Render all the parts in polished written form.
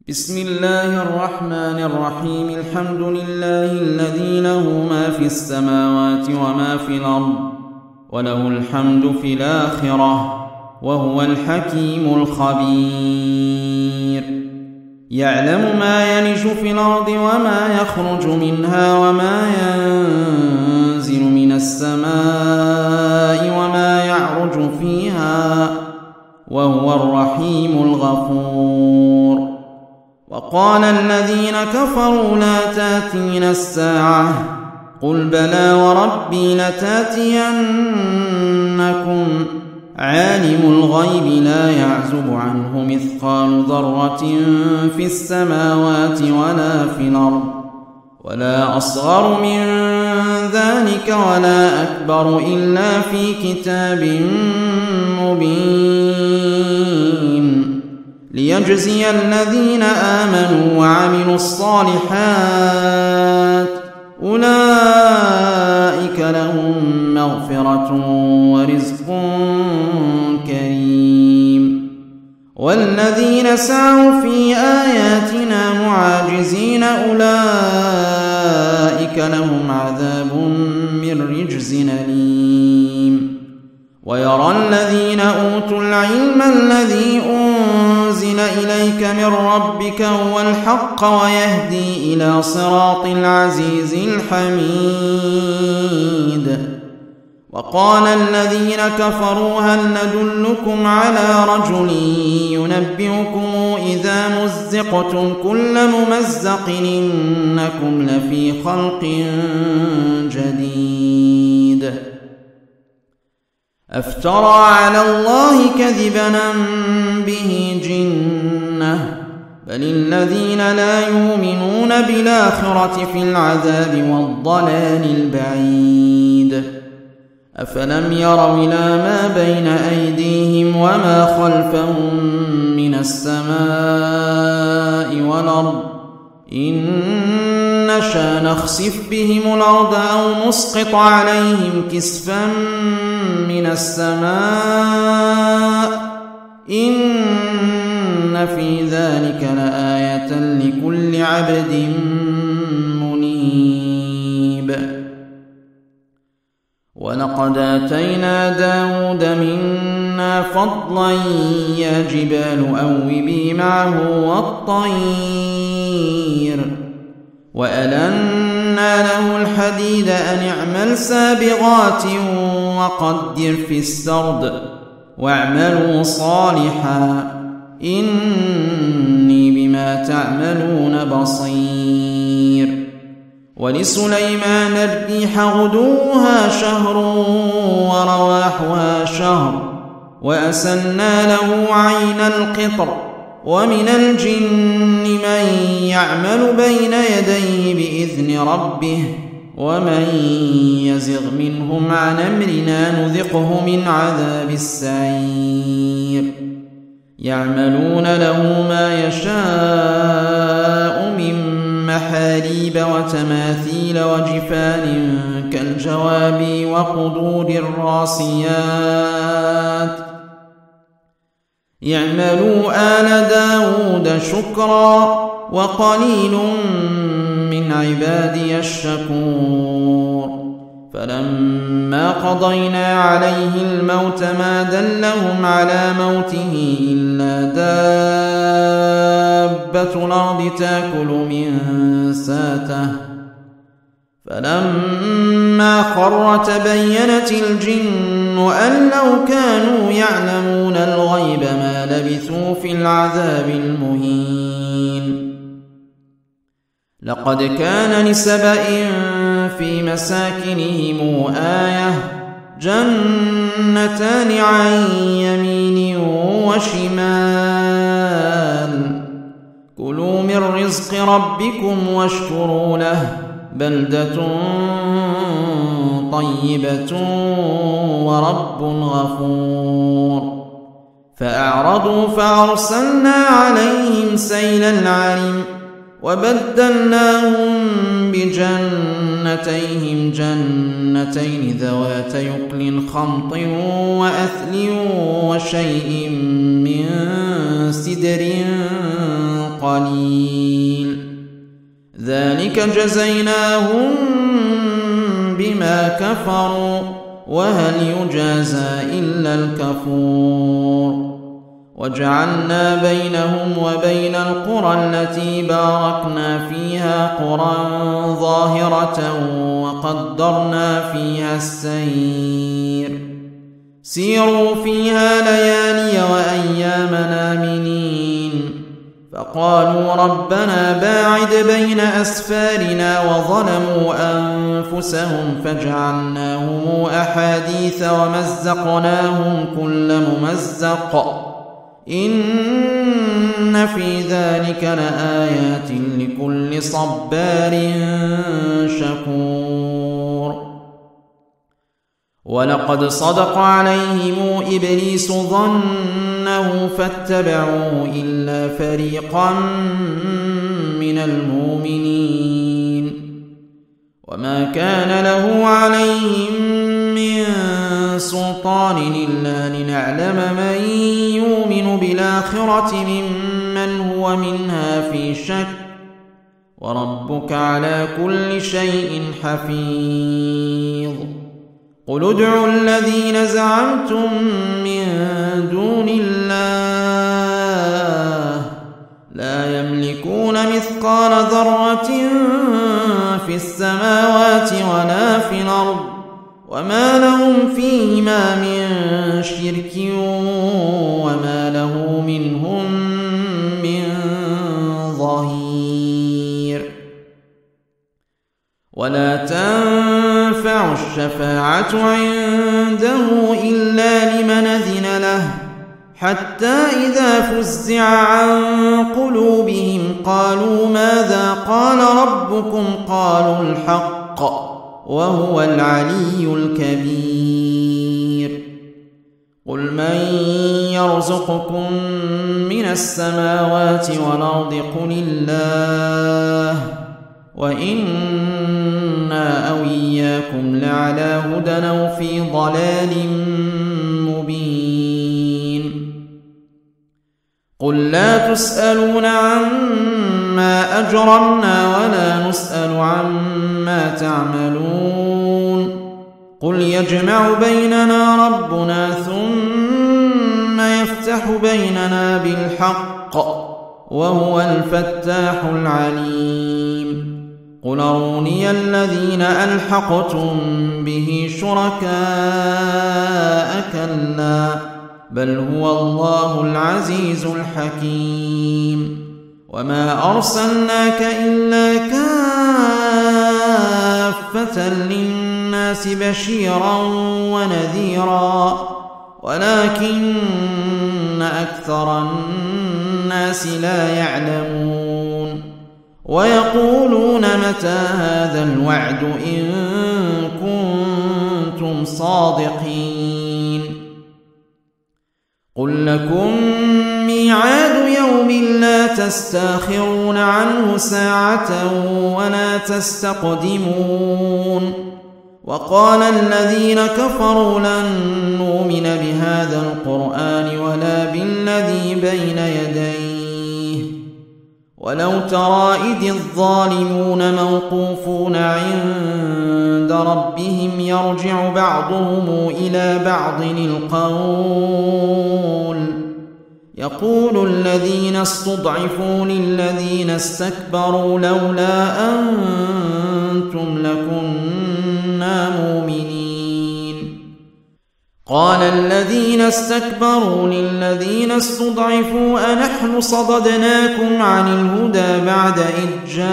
بسم الله الرحمن الرحيم. الحمد لله الذي له ما في السماوات وما في الأرض وله الحمد في الآخرة وهو الحكيم الخبير. يعلم ما يلج في الأرض وما يخرج منها وما ينزل من السماء وما يعرج فيها وهو الرحيم الغفور. وقال الذين كفروا لا تأتينا الساعة قل بلى وربي لتأتينكم عالم الغيب لا يعزب عنه مثقال ذرة في السماوات ولا في الأرض ولا أصغر من ذلك ولا أكبر إلا في كتاب مبين ليجزي الذين آمنوا وعملوا الصالحات أولئك لهم مغفرة ورزق كريم. والذين سعوا في آياتنا معاجزين أولئك لهم عذاب من رجز أليم. ويرى الذين أوتوا العلم الذي أنزل إليك من ربك هو الحق ويهدي إلى صراط العزيز الحميد. وقال الذين كفروا هل ندلكم على رجل ينبئكم إذا مزقتم كل ممزق إنكم لفي خلق جديد. أفترى على الله كذبا به جنة بل الذين لا يؤمنون بالآخرة في العذاب والضلال البعيد. أفلم يروا إلى ما بين أيديهم وما خلفهم من السماء والأرض إن نشأ نخسف بهم الأرض أو نسقط عليهم كسفا من السماء إن في ذلك لآية لكل عبد منيب. ولقد آتينا داود منا فضلا يا جبال أوبي معه والطير وألنا له الحديد أن اعمل سابغات وقدر في السرد واعملوا صالحا إني بما تعملون بصير. ولسليمان الريح غدوها شهر ورواحها شهر وأسلنا له عين القطر ومن الجن من يعمل بين يديه بإذن ربه ومن يزغ منهم عن أمرنا نذقه من عذاب السعير. يعملون له ما يشاء من محاريب وتماثيل وجفان كالجواب وقدور الراسيات. يعملوا آل داود شكرا وقليل من عبادي الشكور. فلما قضينا عليه الموت ما دلهم على موته إلا دابة الأرض تأكل من ساته فلما خر تبينت الجن أن لو كانوا يعلمون الغيب ما لبثوا في العذاب المهين. لقد كان لسبإ في مساكنهم آية جنتان عن يمين وشمال كلوا من رزق ربكم واشكروا له بلدة طيبة ورب غفور. فأعرضوا فأرسلنا عليهم سيل العرم وبدلناهم بجنتيهم جنتين ذوات يقل خمط وأثل وشيء من سدر قليل ذلك جزيناهم بما كفروا وهل يجازى إلا الكفور وجعلنا بينهم وبين القرى التي باركنا فيها قرى ظاهرة وقدرنا فيها السير سيروا فيها ليالي وأيام آمنين فقالوا ربنا باعد بين أسفارنا وظلموا أنفسهم فجعلناهم أحاديث ومزقناهم كل ممزق إن في ذلك لآيات لكل صبار شكور ولقد صدق عليهم إبليس ظنه فاتبعوه إلا فريقا من المؤمنين وما كان له عليهم من سلطان إلا لنعلم من يؤمن بالآخرة ممن هو منها في شك وربك على كل شيء حفيظ قل ادعوا الذين زعمتم من دون الله لا يملكون مثقال ذرة في السماوات ولا في الأرض وما لهم فيهما من شرك وما له منهم من ظهير ولا تنفع الشفاعة عنده إلا لمن أذن له حتى إذا فزع عن قلوبهم قالوا ماذا قال ربكم قالوا الحق وهو العلي الكبير قل من يرزقكم من السماوات والأرض قل الله وإنا أو إياكم لعلى هدى أو في ضلال مبين قل لا تسألون عما أجرمنا ولا نسأل عما تعملون قل يجمع بيننا ربنا ثم يفتح بيننا بالحق وهو الفتاح العليم قل أروني الذين ألحقتم به شركاء كلا بل هو الله العزيز الحكيم وما أرسلناك إلا كافة للناس بشيرا ونذيرا ولكن أكثر الناس لا يعلمون ويقولون متى هذا الوعد إن كنتم صادقين قل لكم ميعاد يوم لا تستاخرون عنه ساعة ولا تستقدمون وقال الذين كفروا لن نؤمن بهذا القرآن ولا بالذي بين يديه ولو ترى إذ الظالمون موقوفون عند ربهم يرجع بعضهم إلى بعض القول يقول الذين استضعفوا للذين استكبروا لولا أنتم لكنا مؤمنين قال الذين استكبروا للذين استضعفوا أنحن صددناكم عن الهدى بعد إذ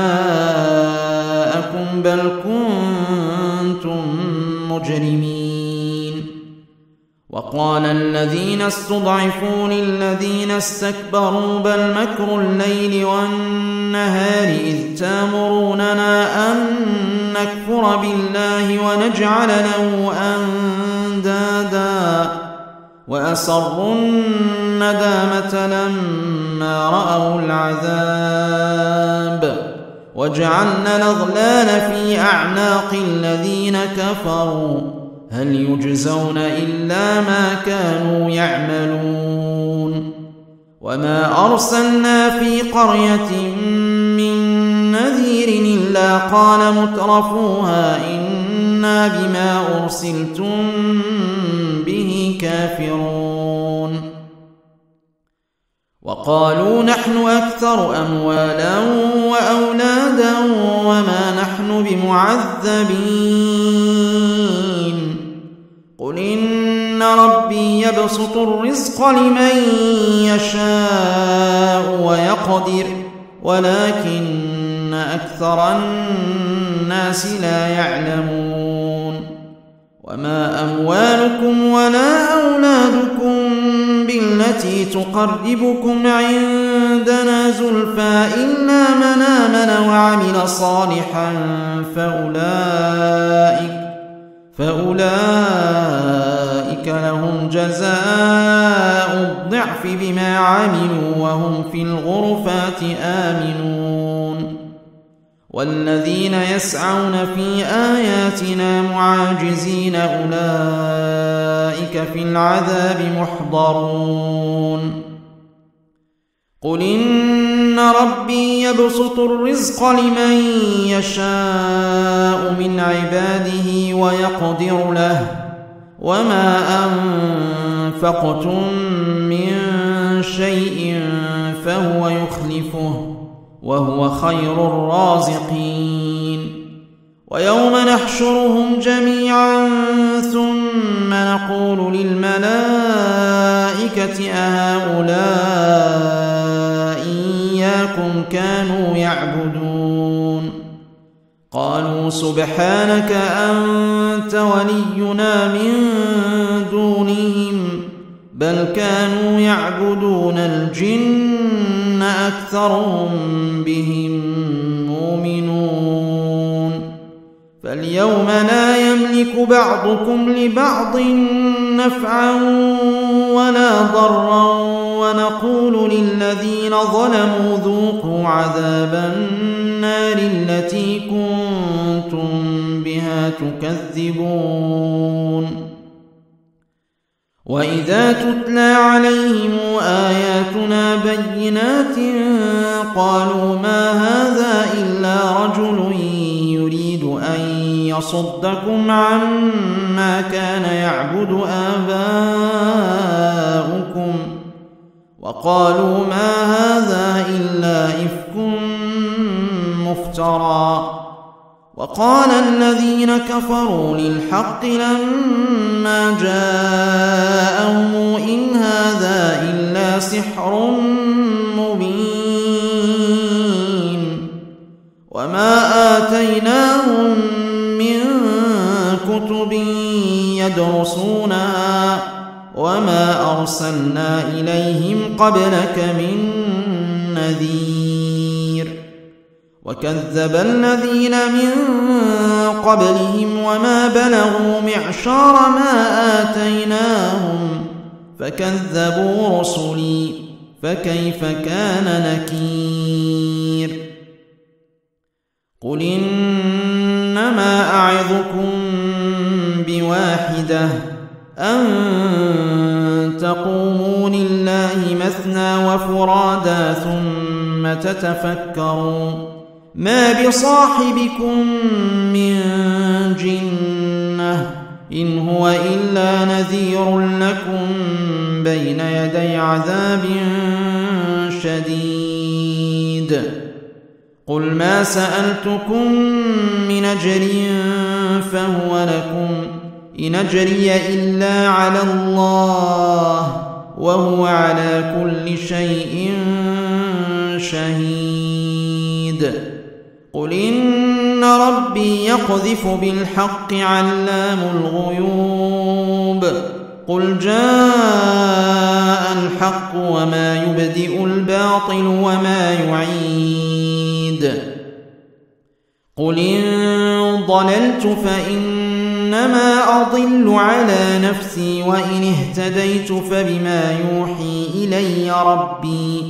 جاءكم بل كنتم مجرمين وقال الذين استضعفوا للذين استكبروا بل مكر الليل والنهار إذ تامروننا أن نكفر بالله ونجعل له أندادا وأسروا الندامة لما رأوا العذاب وجعلنا الأغلال في أعناق الذين كفروا هل يجزون إلا ما كانوا يعملون وما أرسلنا في قرية من نذير إلا قال مترفوها إنا بما أرسلتم به كافرون وقالوا نحن أكثر أموالا وأولادا وما نحن بمعذبين قل إن ربي يبسط الرزق لمن يشاء ويقدر ولكن أكثر الناس لا يعلمون وما أموالكم ولا أولادكم بالتي تقربكم عندنا زلفى إلا من آمن وعمل صالحا فأولئك لهم جزاء الضعف بما عملوا وهم في الغرفات آمنون والذين يسعون في آياتنا معاجزين أولئك في العذاب محضرون قل إن ربي يبسط الرزق لمن يشاء من عباده ويقدر له وما أنفقتم من شيء فهو يخلفه وهو خير الرازقين ويوم نحشرهم جميعا ثم نقول للملائكة أهؤلاء إياكم كانوا يعبدون قالوا سبحانك أنت ولينا من دونهم بل كانوا يعبدون الجن أكثرهم بهم مؤمنون فاليوم لا يملك بعضكم لبعض نفعا ولا ضرا ونقول للذين ظلموا ذوقوا عذاب النار التي كنتم بها تكذبون وإذا تتلى عليهم آياتنا بينات قالوا ما هذا إلا رجل يريد أن يصدكم عما كان يعبد آباؤكم وقالوا ما هذا إلا إفك مفترى وقال الذين كفروا للحق لما جاءهم إن هذا إلا سحر مبين وما آتيناهم من كتب يدرسونها وما أرسلنا إليهم قبلك من نذير وكذب الذين من قبلهم وما بلغوا معشار ما آتيناهم فكذبوا رسلي فكيف كان نكير قل إنما أعظكم بواحدة أن تقوموا لله مثنى وفرادا ثم تتفكروا ما بصاحبكم من جنة إن هو إلا نذير لكم بين يدي عذاب شديد قل ما سألتكم من أجر فهو لكم إن أجري إلا على الله وهو على كل شيء شهيد قل إن ربي يقذف بالحق علام الغيوب قل جاء الحق وما يبدئ الباطل وما يعيد قل إن ضللت فإنما أضل على نفسي وإن اهتديت فبما يوحي إلي ربي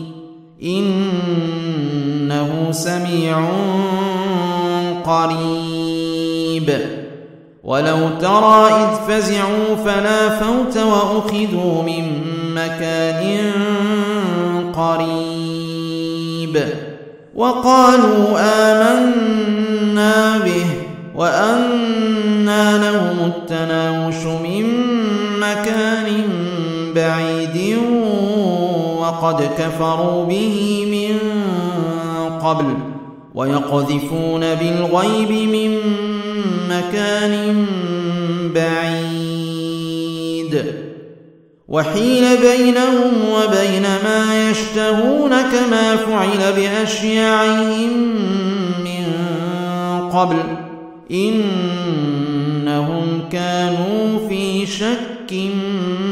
إنه سميع قريب ولو ترى إذ فزعوا فلا فوت وأخذوا من مكان قريب وقالوا آمنا به وأنى لهم التناوش من مكان بعيد وقد كفروا به من قبل ويقذفون بالغيب من مكان بعيد وحيل بينهم وبين ما يشتهون كما فعل بأشياعهم من قبل إنهم كانوا في شك